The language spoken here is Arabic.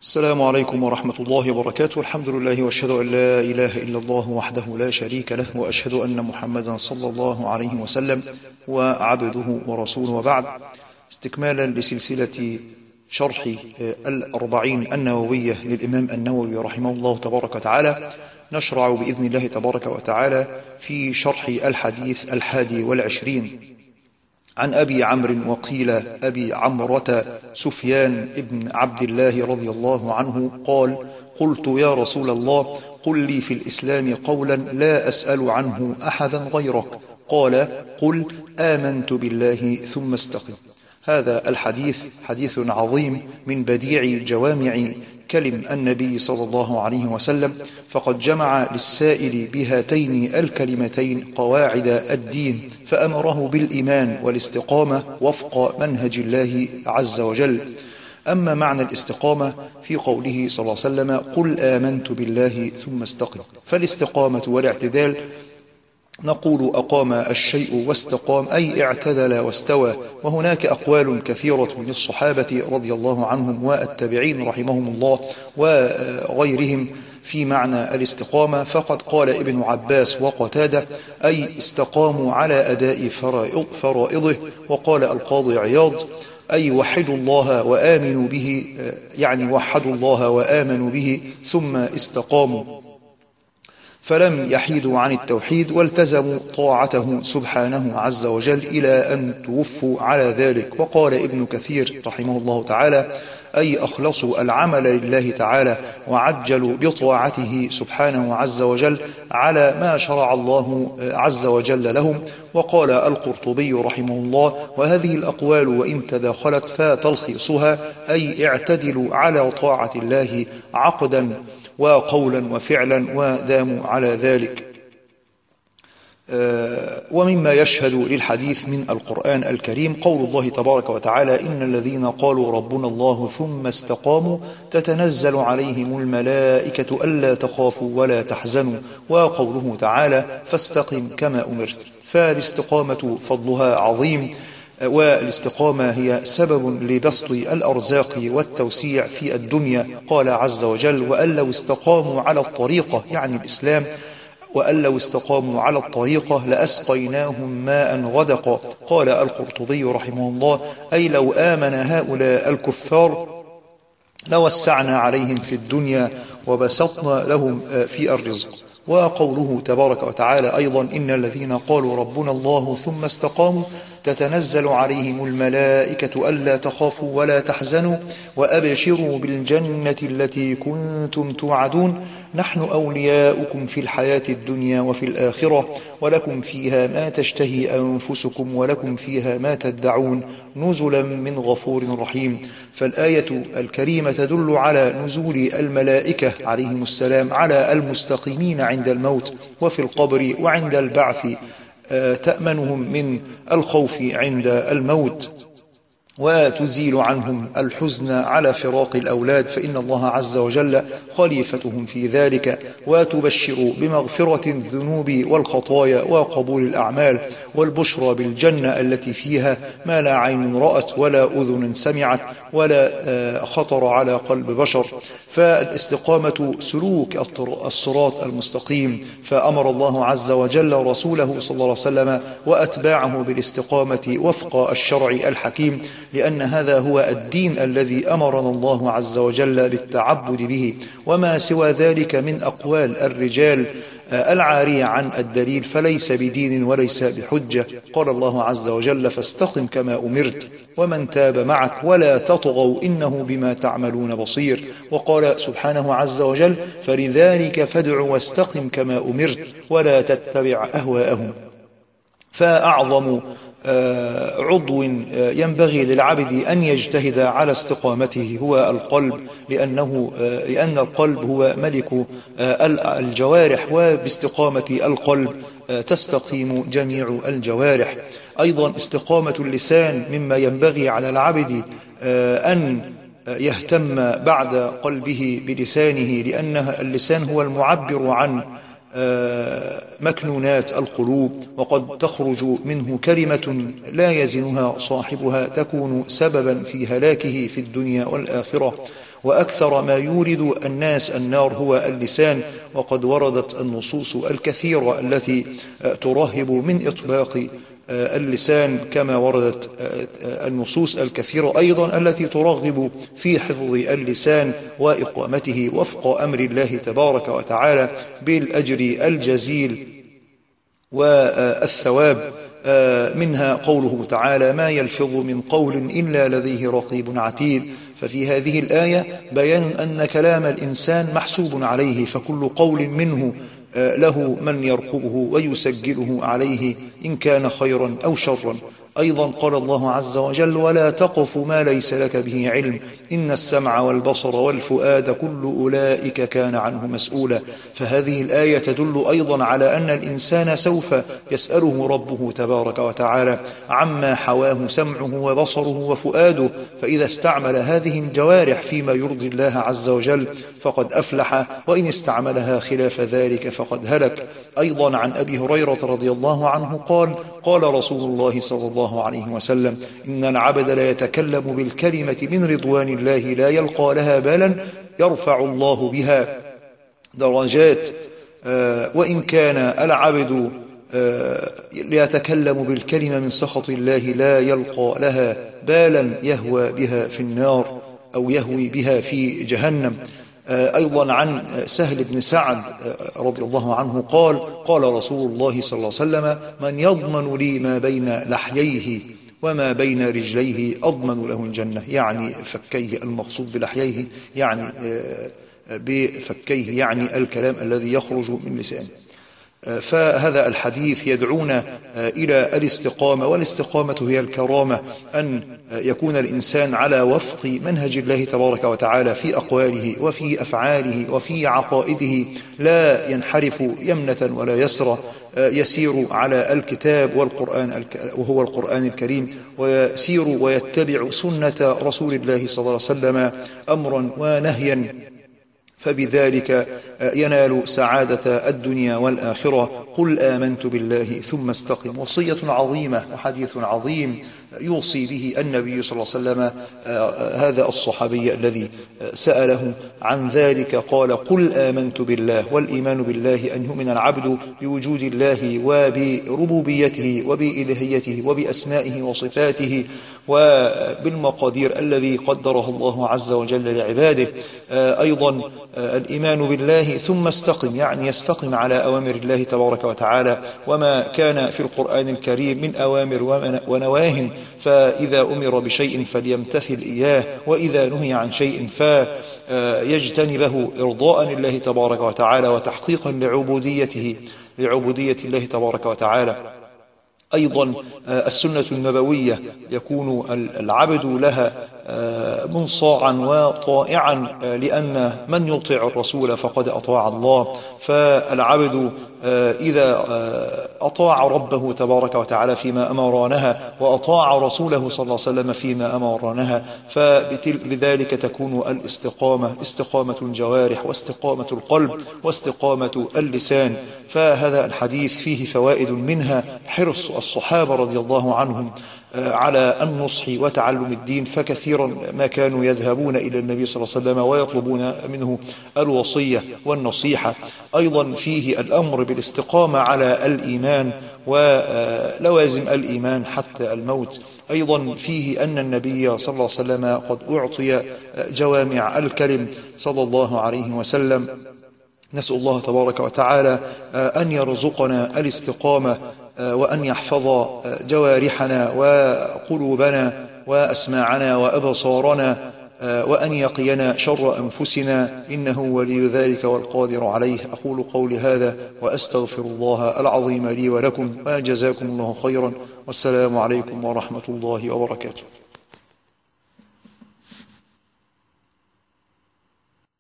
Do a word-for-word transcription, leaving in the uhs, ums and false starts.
السلام عليكم ورحمة الله وبركاته. الحمد لله وأشهد أن لا إله إلا الله وحده لا شريك له، وأشهد أن محمدا صلى الله عليه وسلم وعبده ورسوله، وبعد. استكمالا لسلسلة شرح الأربعين النووية للإمام النووي رحمه الله تبارك وتعالى، نشرع بإذن الله تبارك وتعالى في شرح الحديث الحادي والعشرين عن أبي عمرو وقيل أبي عمرة سفيان ابن عبد الله رضي الله عنه قال: قلت يا رسول الله قل لي في الإسلام قولا لا أسأل عنه أحدا غيرك. قال: قل آمنت بالله ثم استقم. هذا الحديث حديث عظيم من بديع جوامع كلم النبي صلى الله عليه وسلم، فقد جمع للسائل بهاتين الكلمتين قواعد الدين، فأمره بالإيمان والاستقامة وفق منهج الله عز وجل. أما معنى الاستقامة في قوله صلى الله عليه وسلم: قل آمنت بالله ثم استقم، فالاستقامة والاعتدال نقول أقام الشيء واستقام، أي اعتدل واستوى. وهناك أقوال كثيرة للصحابة رضي الله عنهم والتابعين رحمهم الله وغيرهم في معنى الاستقامة، فقد قال ابن عباس وقتادة: أي استقاموا على أداء فرائضه. وقال القاضي عياض: أي وحدوا الله وآمنوا به، يعني وحدوا الله وآمنوا به ثم استقاموا، فلم يحيدوا عن التوحيد والتزموا طاعته سبحانه عز وجل إلى أن توفوا على ذلك. وقال ابن كثير رحمه الله تعالى: أي أخلصوا العمل لله تعالى وعجلوا بطاعته سبحانه عز وجل على ما شرع الله عز وجل لهم. وقال القرطبي رحمه الله: وهذه الأقوال وإن تداخلت فتلخيصها أي اعتدلوا على طاعة الله عقدا وقولا وفعلا وداموا على ذلك. ومما يشهد للحديث من القرآن الكريم قول الله تبارك وتعالى: إن الذين قالوا ربنا الله ثم استقاموا تتنزل عليهم الملائكة ألا تخافوا ولا تحزنوا. وقوله تعالى: فاستقم كما أمرت. فالاستقامة فضلها عظيم، والاستقامة هي سبب لبسط الأرزاق والتوسيع في الدنيا. قال عز وجل: وأن لو استقاموا على الطريقة، يعني الإسلام، وأن لو استقاموا على الطريقة لأسقيناهم ماء غدقا. قال القرطبي رحمه الله: أي لو آمن هؤلاء الكفار لوسعنا عليهم في الدنيا وبسطنا لهم في الرزق. وقوله تبارك وتعالى أيضا: إن الذين قالوا ربنا الله ثم استقاموا تتنزل عليهم الملائكة ألا تخافوا ولا تحزنوا وأبشروا بالجنة التي كنتم توعدون، نحن أولياؤكم في الحياة الدنيا وفي الآخرة، ولكم فيها ما تشتهي أنفسكم ولكم فيها ما تدعون، نزلا من غفور رحيم. فالآية الكريمة تدل على نزول الملائكة عليهم السلام على المستقيمين عند الموت وفي القبر وعند البعث، تأمنهم من الخوف عند الموت وتزيل عنهم الحزن على فراق الأولاد، فإن الله عز وجل خليفتهم في ذلك، وتبشر بمغفرة الذنوب والخطايا وقبول الأعمال، والبشرى بالجنة التي فيها ما لا عين رأت ولا أذن سمعت ولا خطر على قلب بشر. فالاستقامة سلوك الصراط المستقيم، فأمر الله عز وجل رسوله صلى الله عليه وسلم وأتباعه بالاستقامة وفق الشرع الحكيم، لأن هذا هو الدين الذي أمرنا الله عز وجل بالتعبد به. وما سوى ذلك من أقوال الرجال العارية عن الدليل فليس بدين وليس بحجة. قال الله عز وجل: فاستقم كما أمرت ومن تاب معك ولا تطغوا إنه بما تعملون بصير. وقال سبحانه عز وجل: فلذلك فادع واستقم كما أمرت ولا تتبع أهواءهم. فأعظم عضو ينبغي للعبد أن يجتهد على استقامته هو القلب، لأنه لأن القلب هو ملك الجوارح، وباستقامة القلب تستقيم جميع الجوارح. أيضا استقامة اللسان مما ينبغي على العبد أن يهتم بعد قلبه بلسانه، لأن اللسان هو المعبر عن مكنونات القلوب، وقد تخرج منه كلمة لا يزنها صاحبها تكون سببا في هلاكه في الدنيا والآخرة. وأكثر ما يورد الناس النار هو اللسان، وقد وردت النصوص الكثيرة التي ترهب من إطلاق اللسان، كما وردت النصوص الكثيرة أيضا التي ترغب في حفظ اللسان وإقامته وفق أمر الله تبارك وتعالى بالأجر الجزيل والثواب. منها قوله تعالى: ما يلفظ من قول إلا لديه رقيب عتيد. ففي هذه الآية بيان أن كلام الإنسان محسوب عليه، فكل قول منه له من يرقبه ويسجله عليه إن كان خيرا أو شرا. أيضا قال الله عز وجل: ولا تقف ما ليس لك به علم إن السمع والبصر والفؤاد كل أولئك كان عنه مسؤولا. فهذه الآية تدل أيضا على أن الإنسان سوف يسأله ربه تبارك وتعالى عما حواه سمعه وبصره وفؤاده، فإذا استعمل هذه الجوارح فيما يرضي الله عز وجل فقد أفلح، وإن استعملها خلاف ذلك فقد هلك. أيضا عن أبي هريرة رضي الله عنه قال: قال رسول الله صلى الله عليه وسلم: إن العبد لا يتكلم بالكلمة من رضوان الله لا يلقى لها بالا يرفع الله بها درجات، وإن كان العبد يتكلم بالكلمة من سخط الله لا يلقى لها بالا يهوى بها في النار أو يهوي بها في جهنم. أيضا عن سهل بن سعد رضي الله عنه قال: قال رسول الله صلى الله عليه وسلم: من يضمن لي ما بين لحييه وما بين رجليه أضمن له الجنة. يعني فكيه، المقصود بلحييه يعني بفكيه يعني الكلام الذي يخرج من لسانه. فهذا الحديث يدعونا إلى الاستقامة، والاستقامة هي الكرامة، أن يكون الإنسان على وفق منهج الله تبارك وتعالى في أقواله وفي أفعاله وفي عقائده، لا ينحرف يمنة ولا يسرى، يسير على الكتاب والقرآن وهو القرآن الكريم، ويسير ويتبع سنة رسول الله صلى الله عليه وسلم أمرا ونهيا، فبذلك ينال سعادة الدنيا والآخرة. قل آمنت بالله ثم استقم. وصية عظيمة وحديث عظيم يوصي به النبي صلى الله عليه وسلم هذا الصحابي الذي سأله عن ذلك. قال: قل آمنت بالله. والإيمان بالله أن يؤمن العبد بوجود الله وبربوبيته وبإلهيته وبأسمائه وصفاته وبالمقادير الذي قدره الله عز وجل لعباده. أيضا الإيمان بالله ثم استقم، يعني يستقم على أوامر الله تبارك وتعالى وما كان في القرآن الكريم من أوامر ونواه، فإذا أمر بشيء فليمتثل إياه، وإذا نهي عن شيء فيجتنبه إرضاء لله تبارك وتعالى وتحقيقا لعبوديته لعبودية الله تبارك وتعالى. أيضا السنة النبوية يكون العبد لها منصاعا وطائعا، لأن من يطيع الرسول فقد أطاع الله. فالعبد إذا أطاع ربه تبارك وتعالى فيما أمرانها وأطاع رسوله صلى الله عليه وسلم فيما أمرانها، فبذلك تكون الاستقامة، استقامة الجوارح واستقامة القلب واستقامة اللسان. فهذا الحديث فيه فوائد، منها حرص الصحابة رضي الله عنهم على النصح وتعلم الدين، فكثيرا ما كانوا يذهبون إلى النبي صلى الله عليه وسلم ويطلبون منه الوصية والنصيحة. أيضا فيه الأمر بالاستقامة على الإيمان ولوازم الإيمان حتى الموت. أيضا فيه أن النبي صلى الله عليه وسلم قد أعطي جوامع الكلم صلى الله عليه وسلم. نسأل الله تبارك وتعالى أن يرزقنا الاستقامة، وأن يحفظ جوارحنا وقلوبنا وأسماعنا وأبصارنا، وأن يقينا شر أنفسنا، إنه ولي ذلك والقادر عليه. أقول قولي هذا وأستغفر الله العظيم لي ولكم، وجزاكم الله خيرا، والسلام عليكم ورحمة الله وبركاته.